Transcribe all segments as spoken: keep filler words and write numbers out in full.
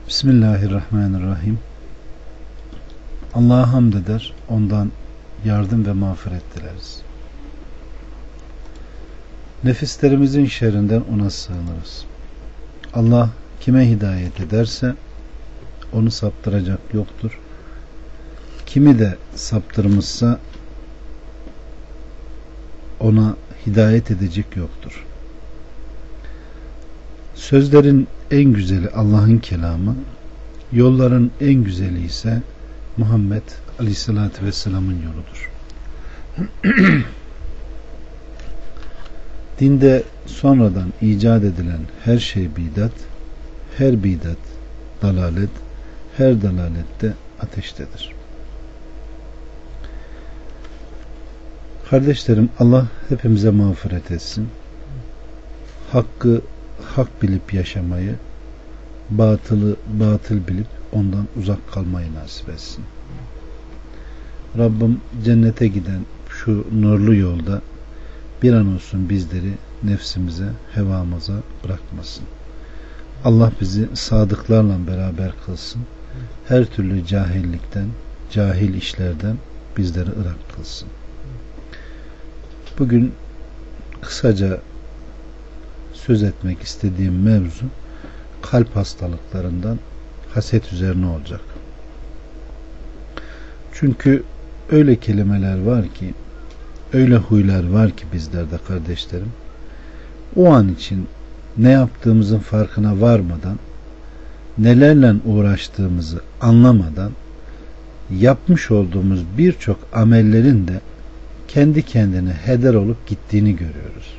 Bismillahirrahmanirrahim. Allah'a hamd eder, ondan yardım ve mağfiret dileriz. Nefislerimizin şerrinden ona sığınırız. Allah kime hidayet ederse onu saptıracak yoktur. Kimi de saptırmışsa ona hidayet edecek yoktur. Sözlerin en güzeli Allah'ın kelamı, yolların en güzeli ise Muhammed Aleyhisselatü Vesselam'ın yoludur. Dinde sonradan icat edilen her şey bidat, her bidat dalalet, her dalalette ateştedir. Kardeşlerim, Allah hepimize mağfiret etsin. Hakkı hak bilip yaşamayı, batılı batıl bilip ondan uzak kalmayı nasip etsin. Rabbim cennete giden şu nurlu yolda bir an olsun bizleri nefsimize, hevamıza bırakmasın. Allah bizi sadıklarla beraber kılsın. Her türlü cahillikten, cahil işlerden bizleri ırak kılsın. Bugün kısaca söz etmek istediğim mevzu kalp hastalıklarından haset üzerine olacak. Çünkü öyle kelimeler var ki, öyle huylar var ki bizlerde kardeşlerim, o an için ne yaptığımızın farkına varmadan, nelerle uğraştığımızı anlamadan yapmış olduğumuz birçok amellerin de kendi kendine heder olup gittiğini görüyoruz.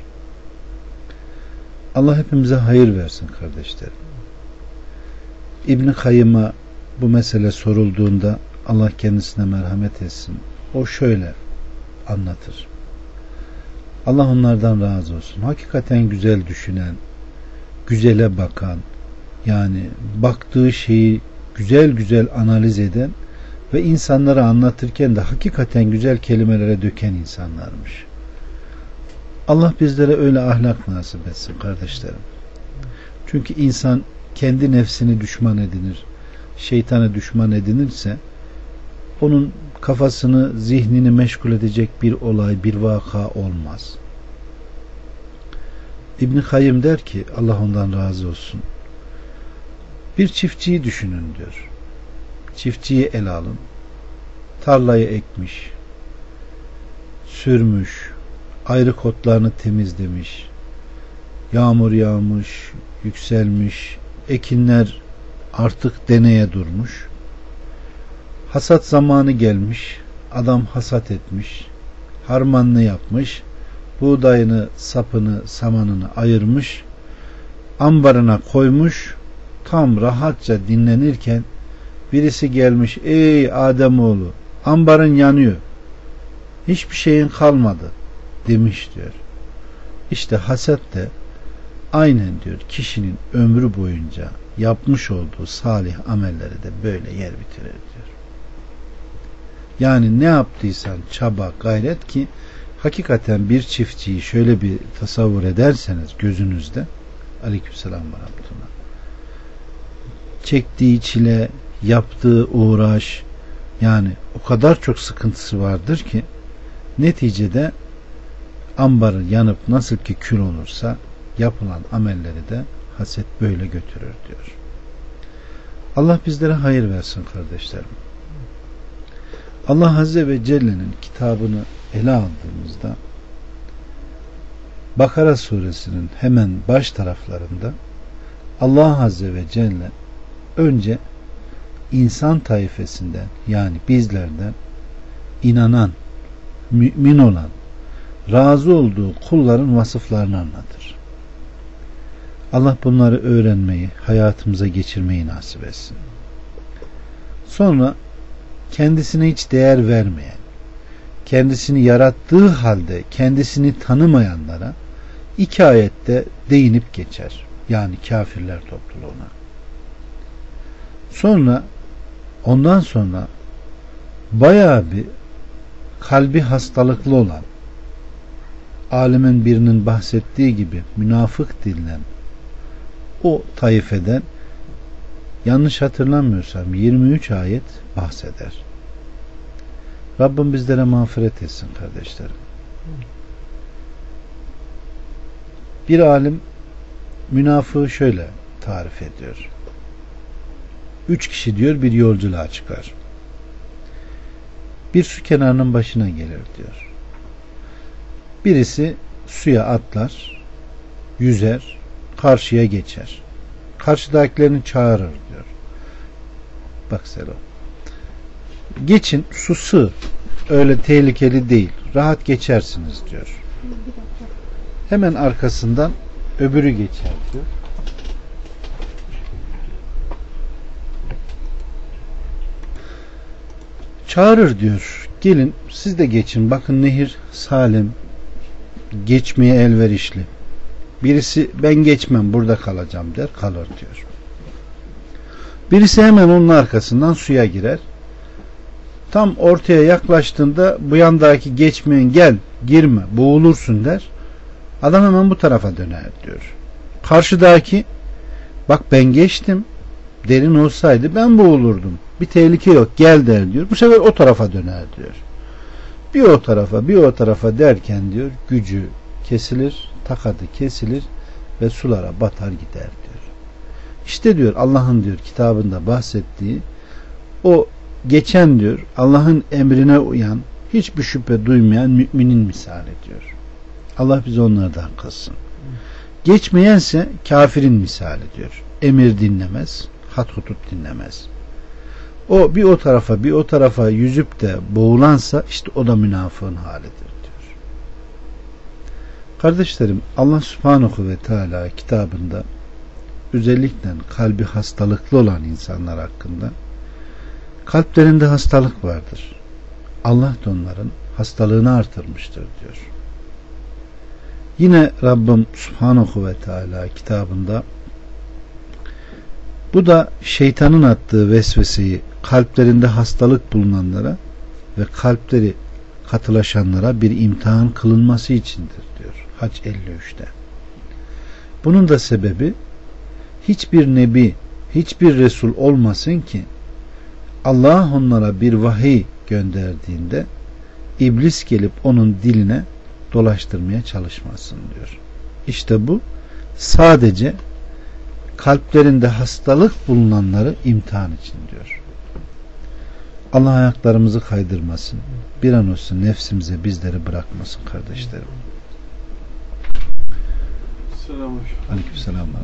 Allah hepimize hayır versin kardeşlerim. İbn Kayyım'a bu mesele sorulduğunda Allah kendisine merhamet etsin. O şöyle anlatır. Allah onlardan razı olsun. Hakikaten güzel düşünen, güzele bakan, yani baktığı şeyi güzel güzel analiz eden ve insanlara anlatırken de hakikaten güzel kelimelere döken insanlarmış. Allah bizlere öyle ahlak nasip etsin kardeşlerim. Çünkü insan kendi nefsini düşman edinir, şeytanı düşman edinirse onun kafasını, zihnini meşgul edecek bir olay, bir vaka olmaz. İbn Kayyım der ki, Allah ondan razı olsun, bir çiftçiyi düşünün diyor. Çiftçiyi ele alın. Tarlayı ekmiş, sürmüş, ayrı kotlarını temizlemiş, yağmur yağmış, yükselmiş, ekinler artık deneye durmuş, hasat zamanı gelmiş, adam hasat etmiş, harmanını yapmış, buğdayını, sapını, samanını ayırmış, ambarına koymuş, tam rahatça dinlenirken birisi gelmiş, ey Ademoğlu, ambarın yanıyor, hiçbir şeyin kalmadı demiş diyor. İşte haset de aynen diyor kişinin ömrü boyunca yapmış olduğu salih amelleri de böyle yer bitirir diyor. Yani ne yaptıysan çaba, gayret ki hakikaten bir çiftçiyi şöyle bir tasavvur ederseniz gözünüzde, aleykümselam ve rahmetullah, çektiği çile, yaptığı uğraş, yani o kadar çok sıkıntısı vardır ki neticede ambarı yanıp nasıl ki kül olursa yapılan amelleri de haset böyle götürür diyor. Allah bizlere hayır versin kardeşlerim. Allah Azze ve Celle'nin kitabını ele aldığımızda Bakara suresinin hemen baş taraflarında Allah Azze ve Celle önce insan taifesinden, yani bizlerden inanan, mümin olan, razı olduğu kulların vasıflarını anlatır. Allah bunları öğrenmeyi, hayatımıza geçirmeyi nasip etsin. Sonra kendisine hiç değer vermeyen, kendisini yarattığı halde kendisini tanımayanlara iki ayette değinip geçer. Yani kafirler topluluğuna. Sonra ondan sonra bayağı bir kalbi hastalıklı olan, alimin birinin bahsettiği gibi münafık denilen o taifeden yanlış hatırlamıyorsam yirmi üç ayet bahseder. Rabbim bizlere mağfiret etsin kardeşlerim. Bir alim münafığı şöyle tarif ediyor. Üç kişi diyor bir yolculuğa çıkar. Bir su kenarının başına gelir diyor. Birisi suya atlar, yüzer, karşıya geçer. Karşıdakilerini çağırır diyor. Bak Selo. Geçin, su sığ. Öyle tehlikeli değil. Rahat geçersiniz diyor. Hemen arkasından öbürü geçer diyor. Çağırır diyor. Gelin siz de geçin. Bakın nehir salim. Geçmeye elverişli. Birisi ben geçmem burada kalacağım der. Kalır diyor. Birisi hemen onun arkasından suya girer. Tam ortaya yaklaştığında bu yandaki geçmeyen gel girme boğulursun der. Adam hemen bu tarafa döner diyor. Karşıdaki bak ben geçtim. Derin olsaydı ben boğulurdum. Bir tehlike yok gel der diyor. Bu sefer o tarafa döner diyor. Bir o tarafa bir o tarafa derken diyor gücü kesilir, takadı kesilir ve sulara batar gider diyor. İşte diyor Allah'ın diyor kitabında bahsettiği o geçen diyor Allah'ın emrine uyan hiçbir şüphe duymayan müminin misali diyor. Allah bizi onlardan kılsın. Geçmeyense kafirin misali diyor. Emir dinlemez, hat hutut dinlemez. O bir o tarafa bir o tarafa yüzüp de boğulansa işte o da münafığın halidir diyor. Kardeşlerim Allah Subhanahu ve Teala kitabında özellikle kalbi hastalıklı olan insanlar hakkında kalplerinde hastalık vardır. Allah da onların hastalığını artırmıştır diyor. Yine Rabbim Subhanahu ve Teala kitabında bu da şeytanın attığı vesveseyi kalplerinde hastalık bulunanlara ve kalpleri katılaşanlara bir imtihan kılınması içindir diyor. Hac elli üçte. Bunun da sebebi hiçbir nebi, hiçbir resul olmasın ki Allah onlara bir vahiy gönderdiğinde iblis gelip onun diline dolaştırmaya çalışmasın diyor. İşte bu sadece kalplerinde hastalık bulunanları imtihan için diyor. Allah ayaklarımızı kaydırmasın. Bir an olsun nefsimize bizleri bırakmasın kardeşlerim. Aleykümselam.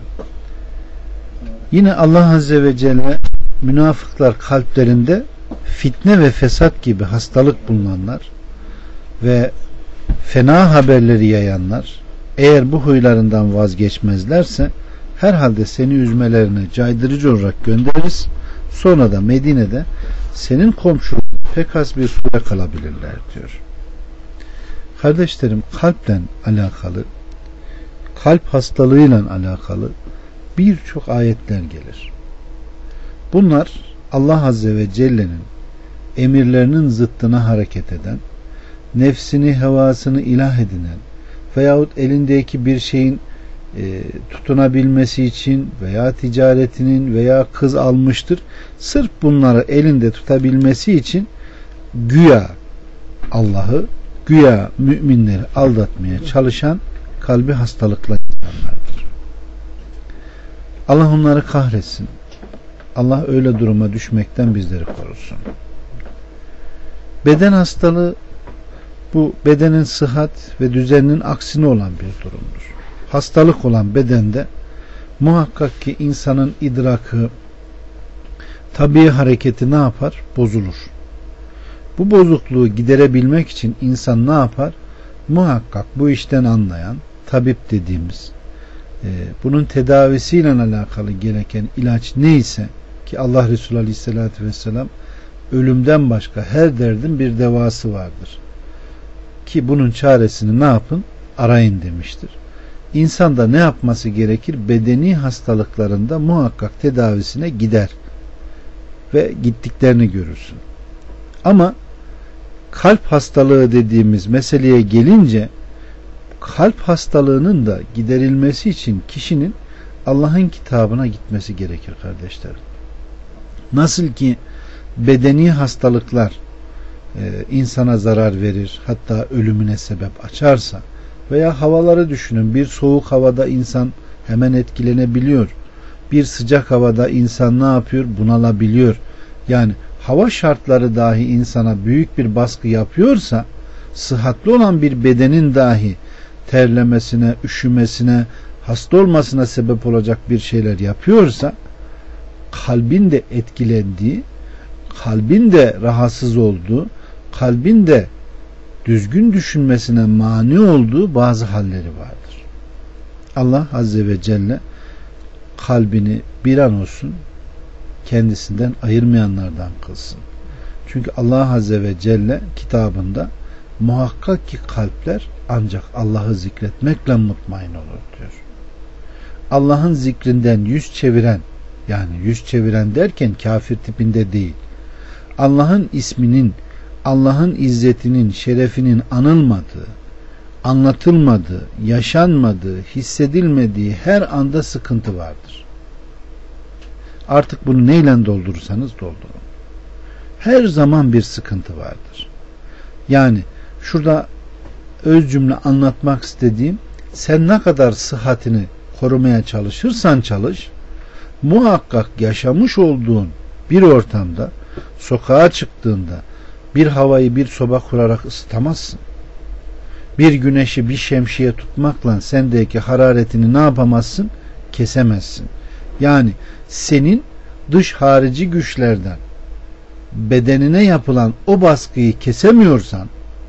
Yine Allah Azze ve Celle münafıklar kalplerinde fitne ve fesat gibi hastalık bulunanlar ve fena haberleri yayanlar eğer bu huylarından vazgeçmezlerse herhalde seni üzmelerine caydırıcı olarak göndeririz. Sonra da Medine'de senin komşun pek az bir süre kalabilirler diyor. Kardeşlerim kalple alakalı, kalp hastalığıyla alakalı birçok ayetler gelir. Bunlar Allah Azze ve Celle'nin emirlerinin zıttına hareket eden, nefsini, hevasını ilah edinen veyahut elindeki bir şeyin e, tutunabilmesi için veya ticaretinin veya kız almıştır. Sırf bunları elinde tutabilmesi için güya Allah'ı, güya müminleri aldatmaya çalışan kalbi hastalıklı insanlardır. Allah onları kahretsin. Allah öyle duruma düşmekten bizleri korusun. Beden hastalığı bu bedenin sıhhat ve düzeninin aksine olan bir durumdur. Hastalık olan bedende muhakkak ki insanın idrakı, tabii hareketi ne yapar? Bozulur. Bu bozukluğu giderebilmek için insan ne yapar? Muhakkak bu işten anlayan tabip dediğimiz e, bunun tedavisiyle alakalı gereken ilaç neyse ki Allah Resulü Aleyhisselatü Vesselam ölümden başka her derdin bir devası vardır. Ki bunun çaresini ne yapın? Arayın demiştir. İnsan da ne yapması gerekir? Bedeni hastalıklarında muhakkak tedavisine gider. Ve gittiklerini görürsün. Ama kalp hastalığı dediğimiz meseleye gelince kalp hastalığının da giderilmesi için kişinin Allah'ın kitabına gitmesi gerekir kardeşlerim. Nasıl ki bedeni hastalıklar e, insana zarar verir, hatta ölümüne sebep açarsa, veya havaları düşünün, bir soğuk havada insan hemen etkilenebiliyor. Bir sıcak havada insan ne yapıyor? Bunalabiliyor. Yani hava şartları dahi insana büyük bir baskı yapıyorsa, sıhhatli olan bir bedenin dahi terlemesine, üşümesine, hasta olmasına sebep olacak bir şeyler yapıyorsa, kalbin de etkilendiği, kalbin de rahatsız olduğu, kalbin de düzgün düşünmesine mani olduğu bazı halleri vardır. Allah Azze ve Celle kalbini bir an olsun kendisinden ayırmayanlardan kılsın. Çünkü Allah Azze ve Celle kitabında muhakkak ki kalpler ancak Allah'ı zikretmekle mutmain olur diyor. Allah'ın zikrinden yüz çeviren, yani yüz çeviren derken kafir tipinde değil, Allah'ın isminin, Allah'ın izzetinin, şerefinin anılmadığı, anlatılmadığı, yaşanmadığı, hissedilmediği her anda sıkıntı vardır. Artık bunu neyle doldurursanız doldurun. Her zaman bir sıkıntı vardır. Yani şurada öz cümle anlatmak istediğim, sen ne kadar sıhhatini korumaya çalışırsan çalış, muhakkak yaşamış olduğun bir ortamda, sokağa çıktığında bir havayı bir soba kurarak ısıtamazsın. Bir güneşi bir şemsiye tutmakla sendeki hararetini ne yapamazsın? Kesemezsin. Yani senin dış harici güçlerden bedenine yapılan o baskıyı kesemiyorsan,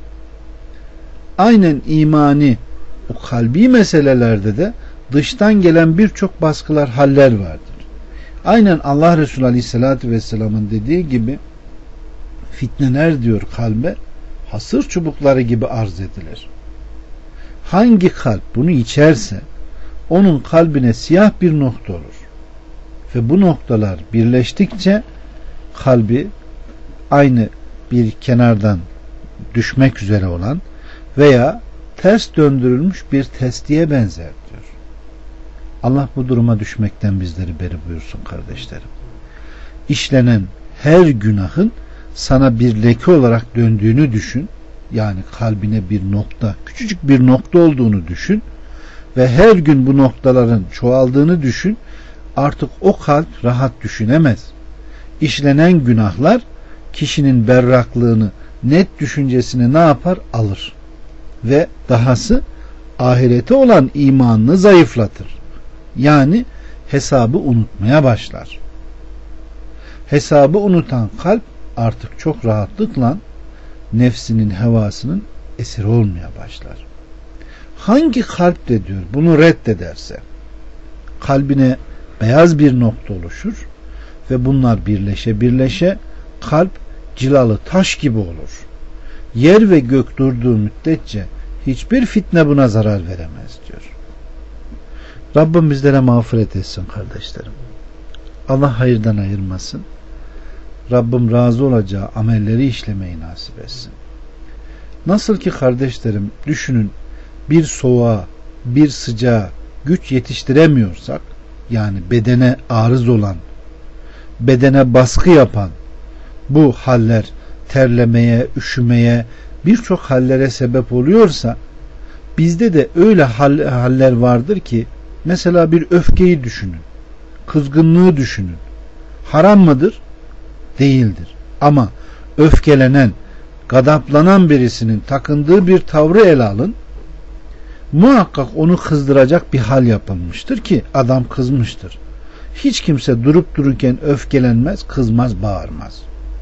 aynen imani o kalbi meselelerde de dıştan gelen birçok baskılar, haller vardır. Aynen Allah Resulü Aleyhisselatü Vesselam'ın dediği gibi fitneler diyor kalbe hasır çubukları gibi arz edilir. Hangi kalp bunu içerse onun kalbine siyah bir nokta olur. Ve bu noktalar birleştikçe kalbi aynı bir kenardan düşmek üzere olan veya ters döndürülmüş bir testiye benzer diyor. Allah bu duruma düşmekten bizleri beri buyursun kardeşlerim. İşlenen her günahın sana bir leke olarak döndüğünü düşün. Yani kalbine bir nokta, küçücük bir nokta olduğunu düşün ve her gün bu noktaların çoğaldığını düşün. Artık o kalp rahat düşünemez. İşlenen günahlar kişinin berraklığını, net düşüncesini ne yapar? Alır. Ve dahası ahirete olan imanını zayıflatır. Yani hesabı unutmaya başlar. Hesabı unutan kalp artık çok rahatlıkla nefsinin, hevasının esiri olmaya başlar. Hangi kalp de diyor bunu reddederse kalbine beyaz bir nokta oluşur ve bunlar birleşe birleşe kalp cilalı taş gibi olur. Yer ve gök durduğu müddetçe hiçbir fitne buna zarar veremez diyor. Rabbim bizlere mağfiret etsin kardeşlerim. Allah hayırdan ayırmasın. Rabbim razı olacağı amelleri işlemeyi nasip etsin. Nasıl ki kardeşlerim düşünün, bir soğuğa, bir sıcağa güç yetiştiremiyorsak, yani bedene arız olan, bedene baskı yapan bu haller terlemeye, üşümeye, birçok hallere sebep oluyorsa, bizde de öyle haller vardır ki, mesela bir öfkeyi düşünün, kızgınlığı düşünün. Haram mıdır? Değildir. Ama öfkelenen, gadaplanan birisinin takındığı bir tavrı ele alın. Muhakkak onu kızdıracak bir hal yapılmıştır ki adam kızmıştır. Hiç kimse durup dururken öfkelenmez, kızmaz, bağırmaz.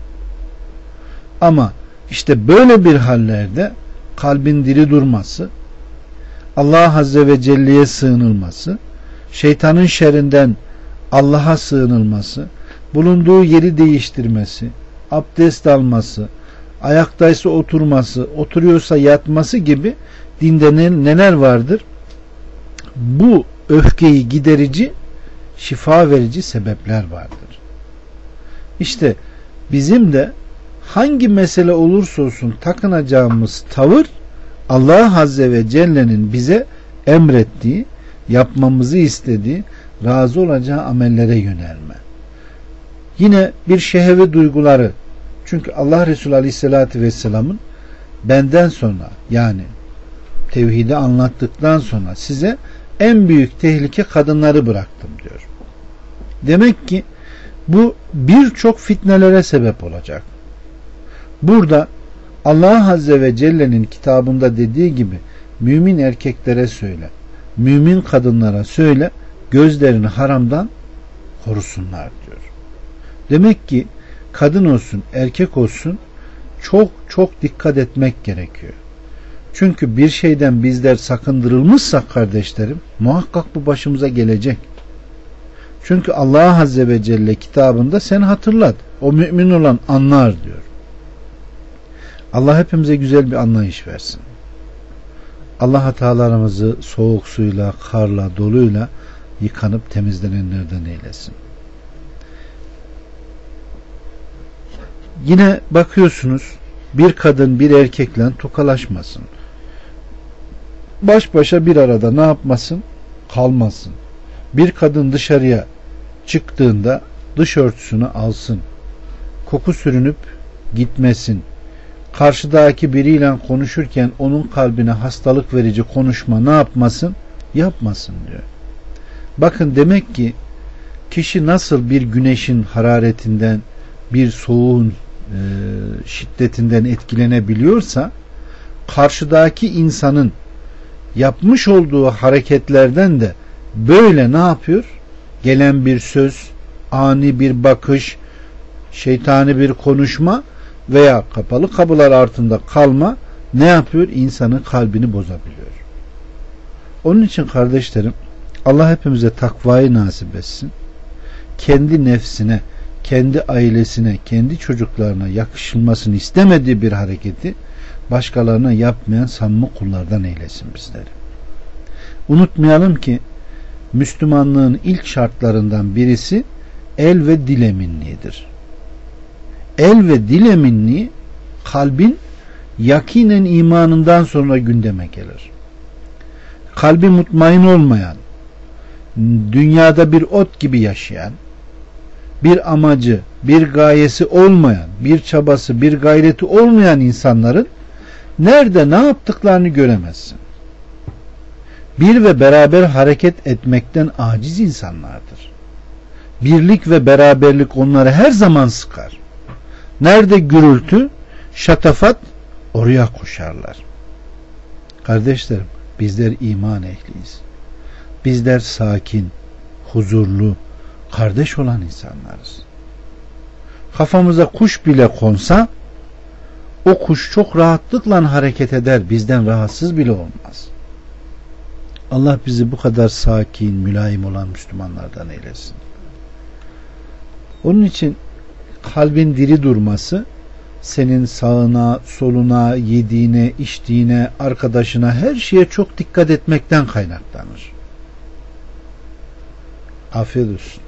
Ama işte böyle bir hallerde kalbin diri durması, Allah Azze ve Celle'ye sığınılması, şeytanın şerrinden Allah'a sığınılması, bulunduğu yeri değiştirmesi, abdest alması, ayaktaysa oturması, oturuyorsa yatması gibi dinde neler vardır? Bu öfkeyi giderici, şifa verici sebepler vardır. İşte bizim de hangi mesele olursa olsun takınacağımız tavır, Allah Azze ve Celle'nin bize emrettiği, yapmamızı istediği, razı olacağı amellere yönelme. Yine bir şehvi duyguları. Çünkü Allah Resulü Aleyhisselatü Vesselam'ın benden sonra, yani tevhidi anlattıktan sonra size en büyük tehlike kadınları bıraktım diyor. Demek ki bu birçok fitnelere sebep olacak. Burada Allah Azze ve Celle'nin kitabında dediği gibi mümin erkeklere söyle, mümin kadınlara söyle, gözlerini haramdan korusunlar diyor. Demek ki kadın olsun, erkek olsun çok çok dikkat etmek gerekiyor. Çünkü bir şeyden bizler sakındırılmışsak kardeşlerim, muhakkak bu başımıza gelecek. Çünkü Allah Azze ve Celle kitabında sen hatırlat, o mümin olan anlar diyor. Allah hepimize güzel bir anlayış versin. Allah hatalarımızı soğuk suyla, karla, doluyla yıkanıp temizlenenlerden eylesin. Yine bakıyorsunuz, bir kadın bir erkekle tokalaşmasın. Baş başa bir arada ne yapmasın? Kalmasın. Bir kadın dışarıya çıktığında dış örtüsünü alsın. Koku sürünüp gitmesin. Karşıdaki biriyle konuşurken onun kalbine hastalık verici konuşma ne yapmasın? Yapmasın diyor. Bakın, demek ki kişi nasıl bir güneşin hararetinden, bir soğuğun e, şiddetinden etkilenebiliyorsa, karşıdaki insanın yapmış olduğu hareketlerden de böyle ne yapıyor? Gelen bir söz, ani bir bakış, şeytani bir konuşma veya kapalı kapılar altında kalma ne yapıyor? İnsanın kalbini bozabiliyor. Onun için kardeşlerim, Allah hepimize takvayı nasip etsin. Kendi nefsine, kendi ailesine, kendi çocuklarına yakışılmasını istemediği bir hareketi başkalarına yapmayan samimi kullardan eylesin bizleri. Unutmayalım ki Müslümanlığın ilk şartlarından birisi el ve dil eminliğidir. El ve dil eminliği kalbin yakinen imanından sonra gündeme gelir. Kalbi mutmain olmayan, dünyada bir ot gibi yaşayan, bir amacı, bir gayesi olmayan, bir çabası, bir gayreti olmayan insanların nerede ne yaptıklarını göremezsin. Bir ve beraber hareket etmekten aciz insanlardır. Birlik ve beraberlik onları her zaman sıkar. Nerede gürültü, şatafat, oraya koşarlar. Kardeşlerim, bizler iman ehliyiz. Bizler sakin, huzurlu, kardeş olan insanlarız. Kafamıza kuş bile konsa o kuş çok rahatlıkla hareket eder, bizden rahatsız bile olmaz. Allah bizi bu kadar sakin, mülayim olan Müslümanlardan eylesin. Onun için kalbin diri durması senin sağına, soluna, yediğine, içtiğine, arkadaşına, her şeye çok dikkat etmekten kaynaklanır. Afiyet olsun.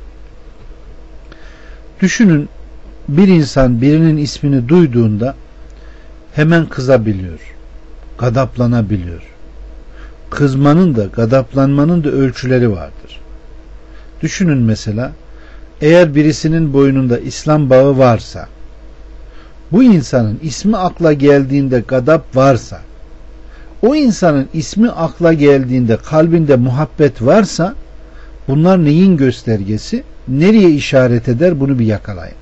Düşünün, bir insan birinin ismini duyduğunda hemen kızabiliyor, gadaplanabiliyor. Kızmanın da, gadaplanmanın da ölçüleri vardır. Düşünün mesela, eğer birisinin boynunda İslam bağı varsa, bu insanın ismi akla geldiğinde gadap varsa, o insanın ismi akla geldiğinde kalbinde muhabbet varsa, bunlar neyin göstergesi? Nereye işaret eder? Bunu bir yakalayın.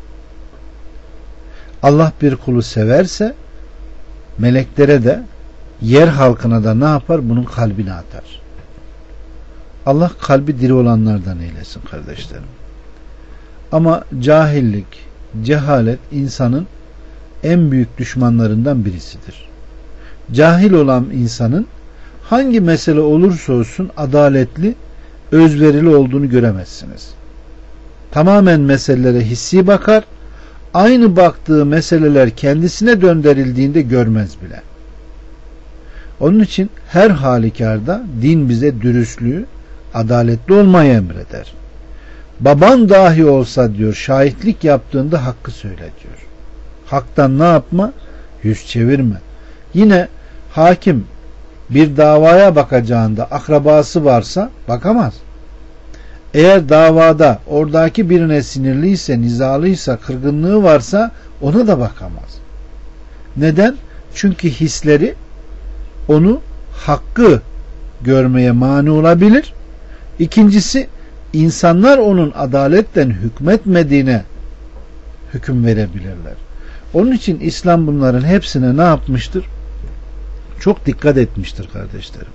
Allah bir kulu severse meleklere de yer halkına da ne yapar? Bunun kalbine atar. Allah kalbi diri olanlardan eylesin kardeşlerim. Ama cahillik, cehalet insanın en büyük düşmanlarından birisidir. Cahil olan insanın hangi mesele olursa olsun adaletli, özverili olduğunu göremezsiniz. Tamamen meselelere hissi bakar, aynı baktığı meseleler kendisine döndürüldüğünde görmez bile. Onun için her halükarda din bize dürüstlüğü, adaletli olmayı emreder. Baban dahi olsa diyor, şahitlik yaptığında hakkı söyle diyor. Haktan ne yapma? Yüz çevirme. Yine hakim bir davaya bakacağında akrabası varsa bakamaz. Eğer davada oradaki birine sinirliyse, nizalıysa, kırgınlığı varsa ona da bakamaz. Neden? Çünkü hisleri onu hakkı görmeye mani olabilir. İkincisi, insanlar onun adaletten hükmetmediğine hüküm verebilirler. Onun için İslam bunların hepsine ne yapmıştır? Çok dikkat etmiştir kardeşlerim.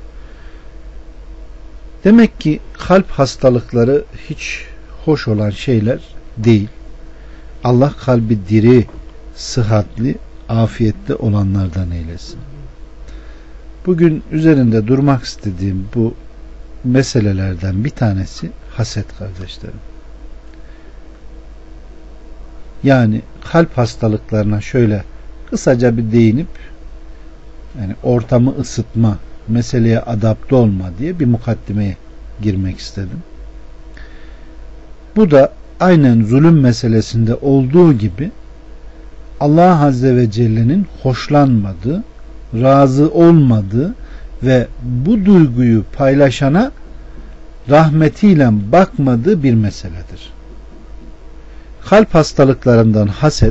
Demek ki kalp hastalıkları hiç hoş olan şeyler değil. Allah kalbi diri, sıhhatli, afiyette olanlardan eylesin. Bugün üzerinde durmak istediğim bu meselelerden bir tanesi haset kardeşlerim. Yani kalp hastalıklarına şöyle kısaca bir değinip yani ortamı ısıtma, meseleye adapte olma diye bir mukaddimeye girmek istedim. Bu da aynen zulüm meselesinde olduğu gibi Allah Azze ve Celle'nin hoşlanmadığı, razı olmadığı ve bu duyguyu paylaşana rahmetiyle bakmadığı bir meseledir. Kalp hastalıklarından haset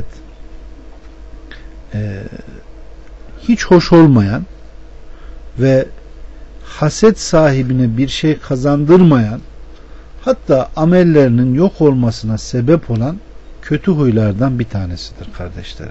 e, hiç hoş olmayan ve haset sahibine bir şey kazandırmayan, hatta amellerinin yok olmasına sebep olan kötü huylardan bir tanesidir kardeşlerim.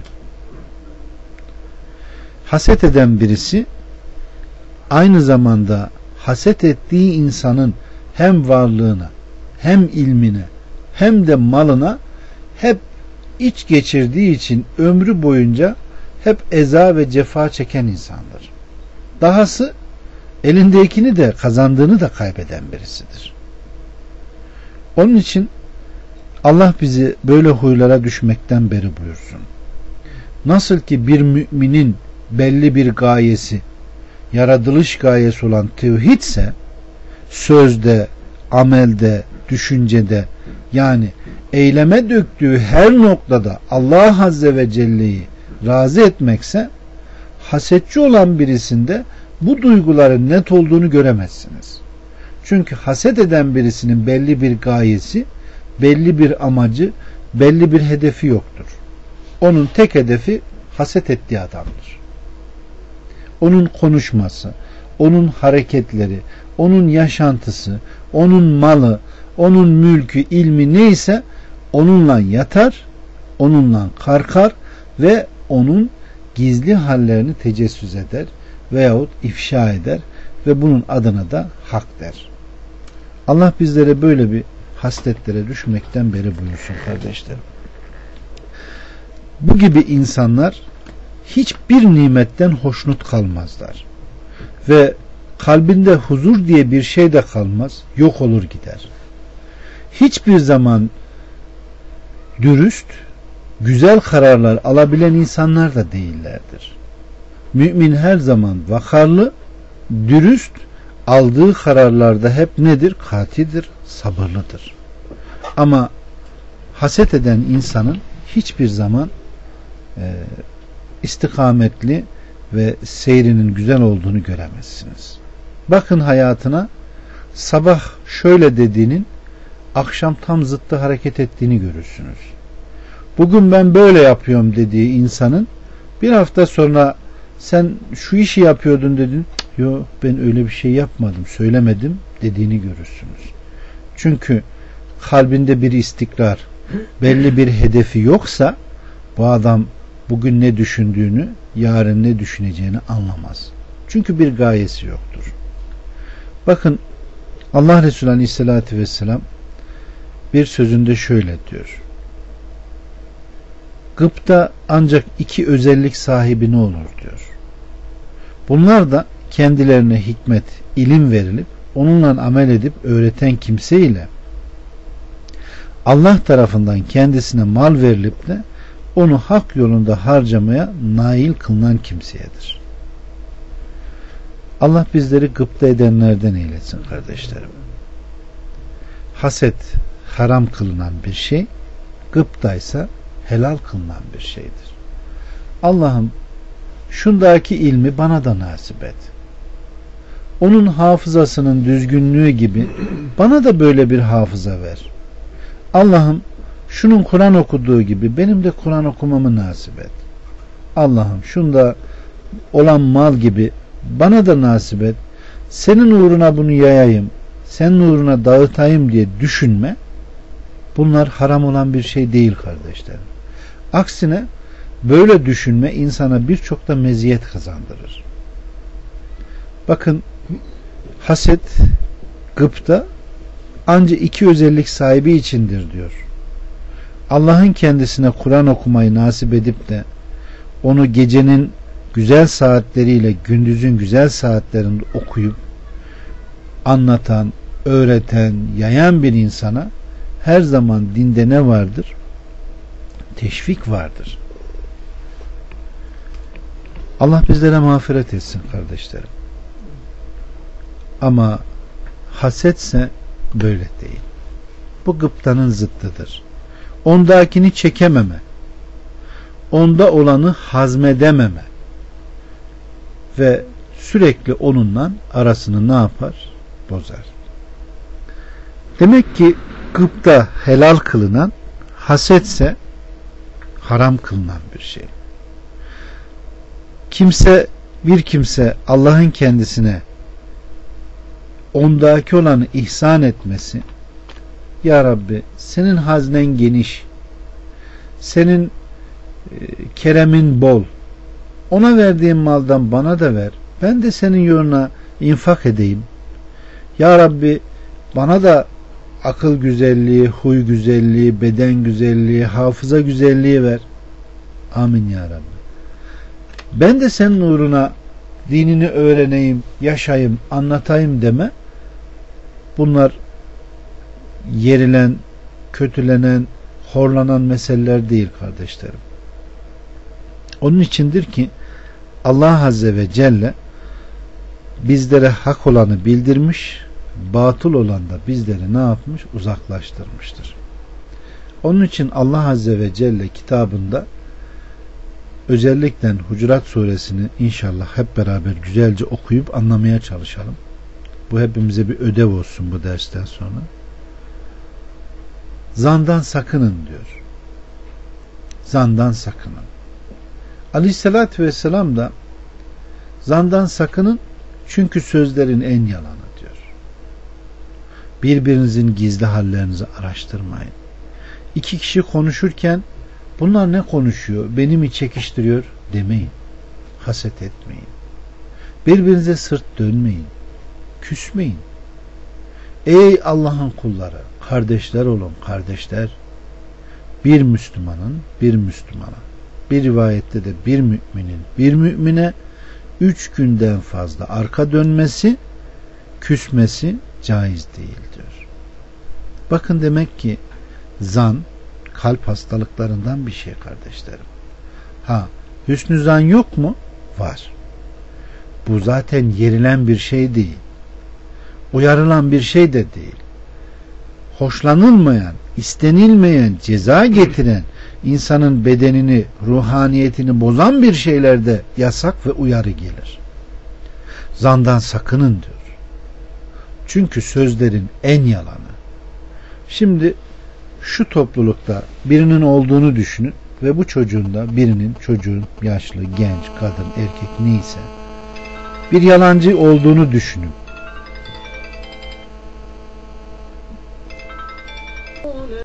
Haset eden birisi aynı zamanda haset ettiği insanın hem varlığına, hem ilmine, hem de malına hep iç geçirdiği için ömrü boyunca hep eza ve cefa çeken insandır. Dahası elindekini de kazandığını da kaybeden birisidir. Onun için Allah bizi böyle huylara düşmekten beri buyursun. Nasıl ki bir müminin belli bir gayesi, yaratılış gayesi olan tevhidse, sözde, amelde, düşüncede, yani eyleme döktüğü her noktada Allah Azze ve Celle'yi razı etmekse, hasetçi olan birisinde bu duyguların net olduğunu göremezsiniz. Çünkü haset eden birisinin belli bir gayesi, belli bir amacı, belli bir hedefi yoktur. Onun tek hedefi haset ettiği adamdır. Onun konuşması, onun hareketleri, onun yaşantısı, onun malı, onun mülkü, ilmi neyse onunla yatar, onunla kalkar ve onun gizli hallerini tecessüs eder veyahut ifşa eder ve bunun adına da hak der. Allah bizlere böyle bir hasletlere düşmekten beri buyursun kardeşlerim. Bu gibi insanlar hiçbir nimetten hoşnut kalmazlar. Ve kalbinde huzur diye bir şey de kalmaz, yok olur gider. Hiçbir zaman dürüst, güzel kararlar alabilen insanlar da değillerdir. Mümin her zaman vakarlı, dürüst, aldığı kararlarda hep nedir? Katidir, sabırlıdır. Ama haset eden insanın hiçbir zaman e, istikametli ve seyrinin güzel olduğunu göremezsiniz. Bakın hayatına, sabah şöyle dediğinin akşam tam zıttı hareket ettiğini görürsünüz. Bugün ben böyle yapıyorum dediği insanın bir hafta sonra sen şu işi yapıyordun dedin, yok ben öyle bir şey yapmadım, söylemedim dediğini görürsünüz. Çünkü kalbinde bir istikrar, belli bir hedefi yoksa bu adam bugün ne düşündüğünü, yarın ne düşüneceğini anlamaz. Çünkü bir gayesi yoktur. Bakın Allah Resulü Aleyhisselatü Vesselam bir sözünde şöyle diyor. Gıpta ancak iki özellik sahibi ne olur diyor. Bunlar da kendilerine hikmet, ilim verilip onunla amel edip öğreten kimse ile Allah tarafından kendisine mal verilip de onu hak yolunda harcamaya nail kılınan kimseyedir. Allah bizleri gıpta edenlerden eylesin kardeşlerim. Haset haram kılınan bir şey, gıptaysa helal kılınan bir şeydir. Allah'ım şundaki ilmi bana da nasip et. onun hafızasının düzgünlüğü gibi bana da böyle bir hafıza ver. Allah'ım şunun Kur'an okuduğu gibi benim de Kur'an okumamı nasip et. Allah'ım şunda olan mal gibi bana da nasip et. Senin uğruna bunu yayayım, senin uğruna dağıtayım diye düşünme. Bunlar haram olan bir şey değil kardeşlerim. Aksine böyle düşünme insana birçok da meziyet kazandırır. Bakın, haset, gıpta ancak iki özellik sahibi içindir diyor. Allah'ın kendisine Kur'an okumayı nasip edip de onu gecenin güzel saatleriyle gündüzün güzel saatlerinde okuyup anlatan, öğreten, yayan bir insana her zaman dinde ne vardır? Teşvik vardır. Allah bizlere mağfiret etsin kardeşlerim. Ama hasetse böyle değil. Bu gıptanın zıttıdır. Ondakini çekememe, onda olanı hazmedememe ve sürekli onunla arasını ne yapar? Bozar. Demek ki gıpta helal kılınan, hasetse haram kılınan bir şey. Kimse, bir kimse Allah'ın kendisine ondaki olanı ihsan etmesi, Ya Rabbi senin haznen geniş, senin e, keremin bol, ona verdiğin maldan bana da ver, ben de senin yoluna infak edeyim. Ya Rabbi bana da akıl güzelliği, huy güzelliği, beden güzelliği, hafıza güzelliği ver. Amin ya Rabbi. Ben de senin uğruna dinini öğreneyim, yaşayayım, anlatayım deme. Bunlar yerilen, kötülenen, horlanan meseleler değil kardeşlerim. Onun içindir ki Allah Azze ve Celle bizlere hak olanı bildirmiş, batıl olan da bizleri ne yapmış? Uzaklaştırmıştır. Onun için Allah Azze ve Celle kitabında özellikle Hucurat suresini inşallah hep beraber güzelce okuyup anlamaya çalışalım. Bu hepimize bir ödev olsun bu dersten sonra. Zandan sakının diyor. Zandan sakının. Aleyhissalatü vesselam da zandan sakının çünkü sözlerin en yalanı diyor. Birbirinizin gizli hallerinizi araştırmayın. İki kişi konuşurken bunlar ne konuşuyor, beni mi çekiştiriyor demeyin. Haset etmeyin. Birbirinize sırt dönmeyin. Küsmeyin. Ey Allah'ın kulları, kardeşler olun, kardeşler. Bir Müslümanın bir Müslümana, bir rivayette de bir müminin bir mümine üç günden fazla arka dönmesi, küsmesi caiz değil diyor. Bakın demek ki zan kalp hastalıklarından bir şey kardeşlerim. Ha, hüsnü zan yok mu? Var. Bu zaten yerilen bir şey değil. Uyarılan bir şey de değil. Hoşlanılmayan, istenilmeyen, ceza getiren, insanın bedenini, ruhaniyetini bozan bir şeylerde yasak ve uyarı gelir. Zandan sakının diyor. Çünkü sözlerin en yalanı. Şimdi şu toplulukta birinin olduğunu düşünün ve bu çocuğun da birinin, çocuğun yaşlı, genç, kadın, erkek neyse bir yalancı olduğunu düşünün.